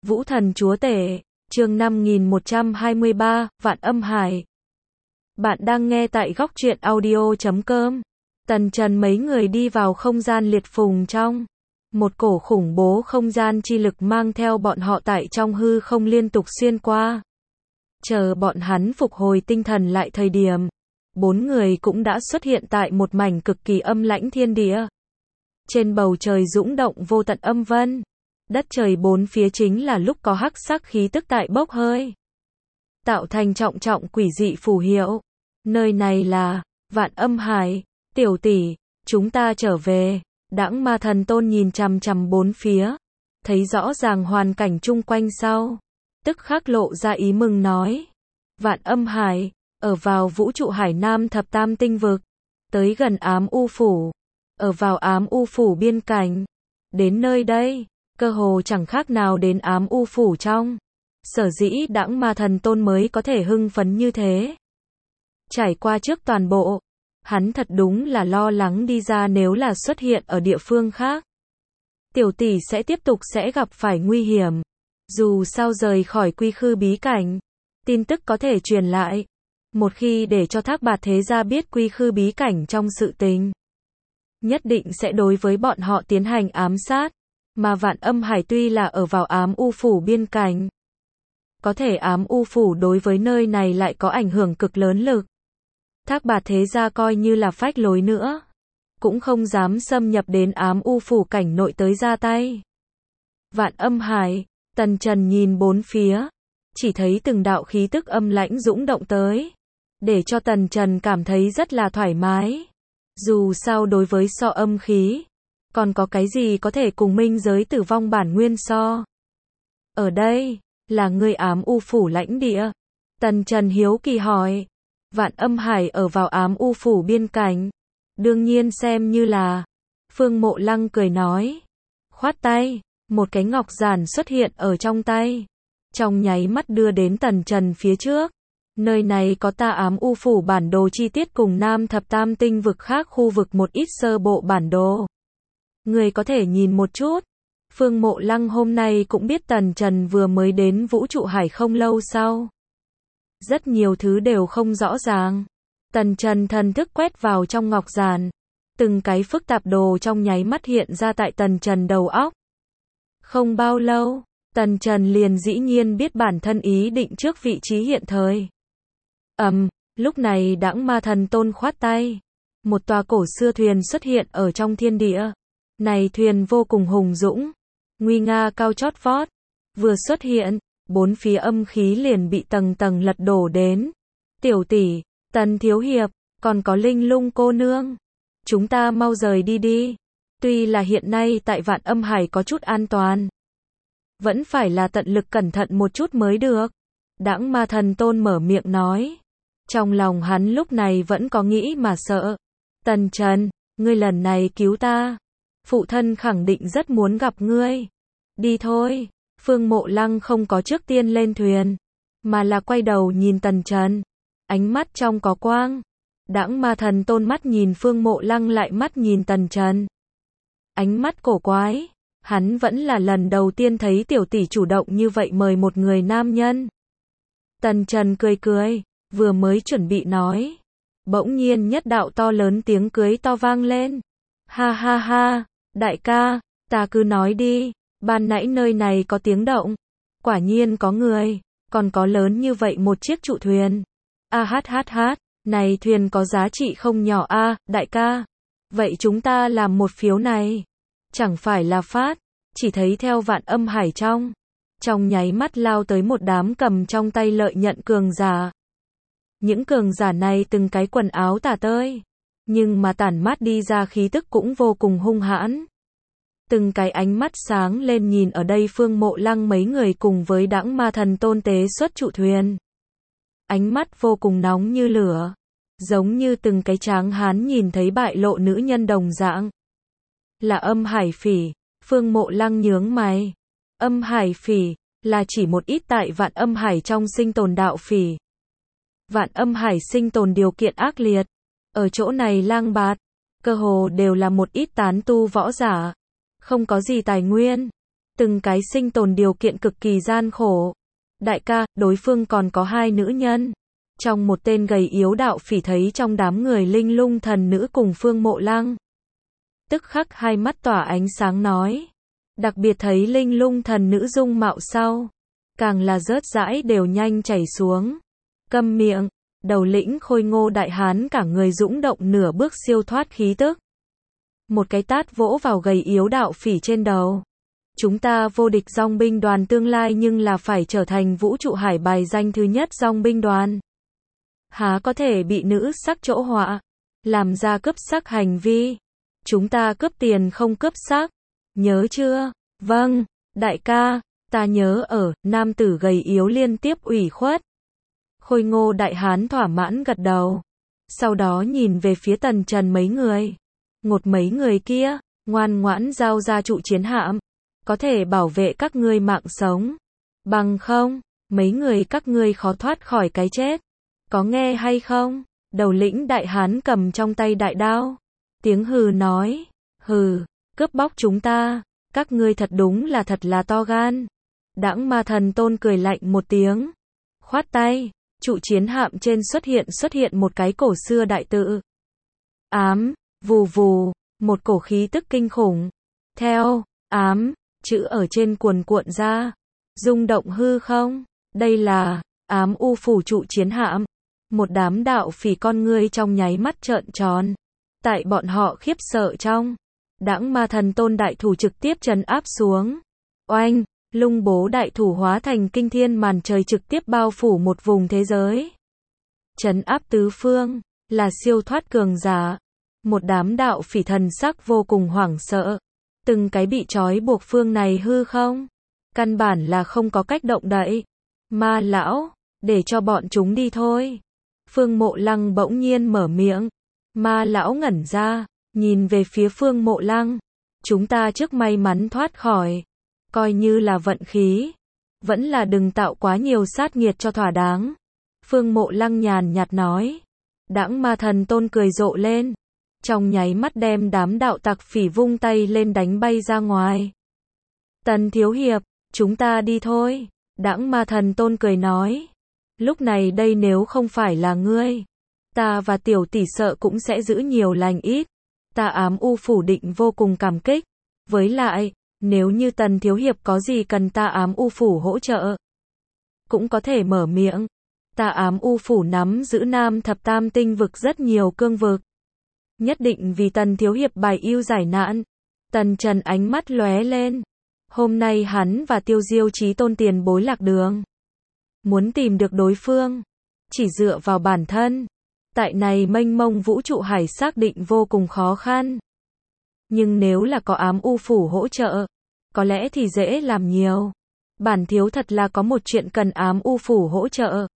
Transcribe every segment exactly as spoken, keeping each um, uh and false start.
Vũ Thần Chúa Tể, chương năm nghìn một trăm hai mươi ba, Vạn Âm Hải. Bạn đang nghe tại góc truyện audio chấm com. Tần Trần mấy người đi vào không gian liệt phùng trong. Một cổ khủng bố không gian chi lực mang theo bọn họ tại trong hư không liên tục xuyên qua. Chờ bọn hắn phục hồi tinh thần lại thời điểm, bốn người cũng đã xuất hiện tại một mảnh cực kỳ âm lãnh thiên địa. Trên bầu trời dũng động vô tận âm vân. Đất trời bốn phía chính là lúc có hắc sắc khí tức tại bốc hơi, tạo thành trọng trọng quỷ dị phù hiệu. Nơi này là Vạn Âm Hải. Tiểu tỷ, chúng ta trở về. Đãng Ma Thần Tôn nhìn chằm chằm bốn phía, thấy rõ ràng hoàn cảnh chung quanh sau, tức khắc lộ ra ý mừng nói: Vạn Âm Hải, ở vào vũ trụ hải nam thập tam tinh vực, tới gần ám u phủ, ở vào ám u phủ biên cảnh. Đến nơi đây, cơ hồ chẳng khác nào đến ám u phủ trong. Sở dĩ Đãng Ma Thần Tôn mới có thể hưng phấn như thế. Trải qua trước toàn bộ, hắn thật đúng là lo lắng đi ra nếu là xuất hiện ở địa phương khác, tiểu tỷ sẽ tiếp tục sẽ gặp phải nguy hiểm. Dù sao rời khỏi quy khư bí cảnh, tin tức có thể truyền lại. Một khi để cho Thác Bạt thế gia biết quy khư bí cảnh trong sự tình, nhất định sẽ đối với bọn họ tiến hành ám sát. Mà Vạn Âm Hải tuy là ở vào ám u phủ biên cảnh, có thể ám u phủ đối với nơi này lại có ảnh hưởng cực lớn lực. Thác Bạt thế gia coi như là phách lối nữa, cũng không dám xâm nhập đến ám u phủ cảnh nội tới ra tay. Vạn Âm Hải, Tần Trần nhìn bốn phía, chỉ thấy từng đạo khí tức âm lãnh dũng động tới, để cho Tần Trần cảm thấy rất là thoải mái. Dù sao đối với so âm khí, còn có cái gì có thể cùng minh giới tử vong bản nguyên so. Ở đây, là người ám u phủ lãnh địa. Tần Trần hiếu kỳ hỏi. Vạn Âm Hải ở vào ám u phủ biên cảnh, đương nhiên xem như là. Phương Mộ Lăng cười nói. Khoát tay, một cái ngọc giản xuất hiện ở trong tay, trong nháy mắt đưa đến Tần Trần phía trước. Nơi này có ta ám u phủ bản đồ chi tiết cùng nam thập tam tinh vực khác khu vực một ít sơ bộ bản đồ. Người có thể nhìn một chút. Phương Mộ Lăng hôm nay cũng biết Tần Trần vừa mới đến vũ trụ hải không lâu sau, rất nhiều thứ đều không rõ ràng. Tần Trần thần thức quét vào trong ngọc giản, từng cái phức tạp đồ trong nháy mắt hiện ra tại Tần Trần đầu óc. Không bao lâu, Tần Trần liền dĩ nhiên biết bản thân ý định trước vị trí hiện thời. Ầm, um, lúc này Đãng Ma Thần Tôn khoát tay, một tòa cổ xưa thuyền xuất hiện ở trong thiên địa. Này thuyền vô cùng hùng dũng, nguy nga cao chót vót, vừa xuất hiện, bốn phía âm khí liền bị tầng tầng lật đổ đến. Tiểu tỷ, Tần thiếu hiệp, còn có Linh Lung cô nương, chúng ta mau rời đi đi. Tuy là hiện nay tại Vạn Âm Hải có chút an toàn, vẫn phải là tận lực cẩn thận một chút mới được. Đãng Ma Thần Tôn mở miệng nói. Trong lòng hắn lúc này vẫn có nghĩ mà sợ. Tần Trần, ngươi lần này cứu ta, phụ thân khẳng định rất muốn gặp ngươi. Đi thôi. Phương Mộ Lăng không có trước tiên lên thuyền, mà là quay đầu nhìn Tần Trần, ánh mắt trong có quang. Đãng Ma Thần Tôn mắt nhìn Phương Mộ Lăng lại mắt nhìn Tần Trần, ánh mắt cổ quái. Hắn vẫn là lần đầu tiên thấy tiểu tỷ chủ động như vậy mời một người nam nhân. Tần Trần cười cười, vừa mới chuẩn bị nói, bỗng nhiên nhất đạo to lớn tiếng cười to vang lên. Ha ha ha, đại ca, ta cứ nói đi, ban nãy nơi này có tiếng động, quả nhiên có người, còn có lớn như vậy một chiếc trụ thuyền. A hát hát hát, này thuyền có giá trị không nhỏ a, à, đại ca. Vậy chúng ta làm một phiếu này, chẳng phải là phát. Chỉ thấy theo Vạn Âm Hải trong, trong nháy mắt lao tới một đám cầm trong tay lợi nhận cường giả. Những cường giả này từng cái quần áo tả tơi, nhưng mà tản mát đi ra khí tức cũng vô cùng hung hãn. Từng cái ánh mắt sáng lên nhìn ở đây Phương Mộ Lăng mấy người cùng với Đãng Ma Thần Tôn tế xuất trụ thuyền. Ánh mắt vô cùng nóng như lửa, giống như từng cái tráng hán nhìn thấy bại lộ nữ nhân đồng dạng. Là Âm Hải Phỉ. Phương Mộ Lăng nhướng mày. Âm Hải Phỉ là chỉ một ít tại Vạn Âm Hải trong sinh tồn đạo phỉ. Vạn Âm Hải sinh tồn điều kiện ác liệt, ở chỗ này lang bạt, cơ hồ đều là một ít tán tu võ giả, không có gì tài nguyên, từng cái sinh tồn điều kiện cực kỳ gian khổ. Đại ca, đối phương còn có hai nữ nhân. Trong một tên gầy yếu đạo phỉ thấy trong đám người linh lung thần nữ cùng Phương Mộ Lăng. Tức khắc hai mắt tỏa ánh sáng nói. Đặc biệt thấy linh lung thần nữ dung mạo sau. Càng là rớt rãi đều nhanh chảy xuống. Câm miệng, đầu lĩnh khôi ngô đại hán cả người dũng động nửa bước siêu thoát khí tức. Một cái tát vỗ vào gầy yếu đạo phỉ trên đầu. Chúng ta vô địch dòng binh đoàn tương lai nhưng là phải trở thành vũ trụ hải bài danh thứ nhất dòng binh đoàn. Há có thể bị nữ sắc chỗ họa, làm ra cướp sắc hành vi. Chúng ta cướp tiền không cướp sắc. Nhớ chưa? Vâng, đại ca, ta nhớ ở, nam tử gầy yếu liên tiếp ủy khuất. Khôi ngô đại hán thỏa mãn gật đầu. Sau đó nhìn về phía Tần Trần mấy người. Ngột mấy người kia, ngoan ngoãn giao ra trụ chiến hạm. Có thể bảo vệ các ngươi mạng sống. Bằng không, mấy người các ngươi khó thoát khỏi cái chết. Có nghe hay không? Đầu lĩnh đại hán cầm trong tay đại đao. Tiếng hừ nói. Hừ, cướp bóc chúng ta. Các ngươi thật đúng là thật là to gan. Đãng Ma Thần Tôn cười lạnh một tiếng. Khoát tay, trụ chiến hạm trên xuất hiện xuất hiện một cái cổ xưa đại tự. Ám, vù vù, một cổ khí tức kinh khủng. Theo, ám, chữ ở trên cuồn cuộn ra. Rung động hư không? Đây là, ám u phủ trụ chiến hạm. Một đám đạo phỉ con ngươi trong nháy mắt trợn tròn. Tại bọn họ khiếp sợ trong. Đãng Ma Thần Tôn đại thủ trực tiếp trấn áp xuống. Oanh, lung bố đại thủ hóa thành kinh thiên màn trời trực tiếp bao phủ một vùng thế giới. Trấn áp tứ phương, là siêu thoát cường giả. Một đám đạo phỉ thần sắc vô cùng hoảng sợ. Từng cái bị trói buộc phương này hư không? Căn bản là không có cách động đậy. Ma lão, để cho bọn chúng đi thôi. Phương Mộ Lăng bỗng nhiên mở miệng. Ma lão ngẩn ra, nhìn về phía Phương Mộ Lăng. Chúng ta trước may mắn thoát khỏi. Coi như là vận khí. Vẫn là đừng tạo quá nhiều sát nghiệt cho thỏa đáng. Phương Mộ Lăng nhàn nhạt nói. Đãng Ma Thần Tôn cười rộ lên. Trong nháy mắt đem đám đạo tặc phỉ vung tay lên đánh bay ra ngoài. Tần thiếu hiệp, chúng ta đi thôi. Đãng Ma Thần Tôn cười nói. Lúc này đây nếu không phải là ngươi, ta và tiểu tỷ sợ cũng sẽ giữ nhiều lành ít. Ta ám u phủ định vô cùng cảm kích. Với lại, nếu như Tần thiếu hiệp có gì cần ta ám u phủ hỗ trợ, cũng có thể mở miệng. Ta ám u phủ nắm giữ Nam Thập Tam Tinh vực rất nhiều cương vực. Nhất định vì Tần thiếu hiệp bài ưu giải nạn. Tần Trần ánh mắt lóe lên. Hôm nay hắn và Tiêu Diêu Chí Tôn tiền bối lạc đường. Muốn tìm được đối phương, chỉ dựa vào bản thân. Tại này mênh mông vũ trụ hải xác định vô cùng khó khăn. Nhưng nếu là có ám u phủ hỗ trợ, có lẽ thì dễ làm nhiều. Bản thiếu thật là có một chuyện cần ám u phủ hỗ trợ.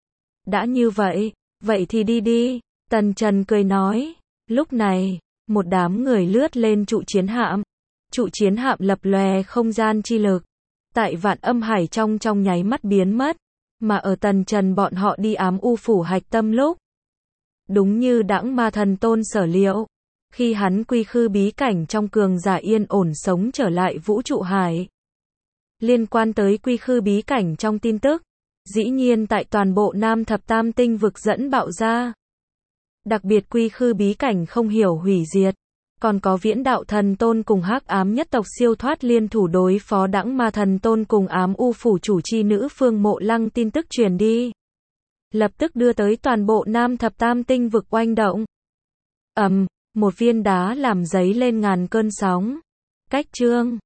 Đã như vậy, vậy thì đi đi. Tần Trần cười nói. Lúc này, một đám người lướt lên trụ chiến hạm. Trụ chiến hạm lập lòe không gian chi lực. Tại Vạn Âm Hải trong trong nháy mắt biến mất. Mà ở Tần Trần bọn họ đi ám u phủ hạch tâm lúc. Đúng như Đãng Ma Thần Tôn sở liệu. Khi hắn quy khư bí cảnh trong cường giả yên ổn sống trở lại vũ trụ hải. Liên quan tới quy khư bí cảnh trong tin tức. Dĩ nhiên tại toàn bộ Nam Thập Tam Tinh vực dẫn bạo ra. Đặc biệt quy khư bí cảnh không hiểu hủy diệt. Còn có Viễn Đạo Thần Tôn cùng Hắc Ám nhất tộc siêu thoát liên thủ đối phó Đãng Ma Thần Tôn cùng ám u phủ chủ chi nữ Phương Mộ Lăng tin tức truyền đi. Lập tức đưa tới toàn bộ Nam Thập Tam Tinh vực oanh động. Ầm, um, một viên đá làm giấy lên ngàn cơn sóng. Cách chương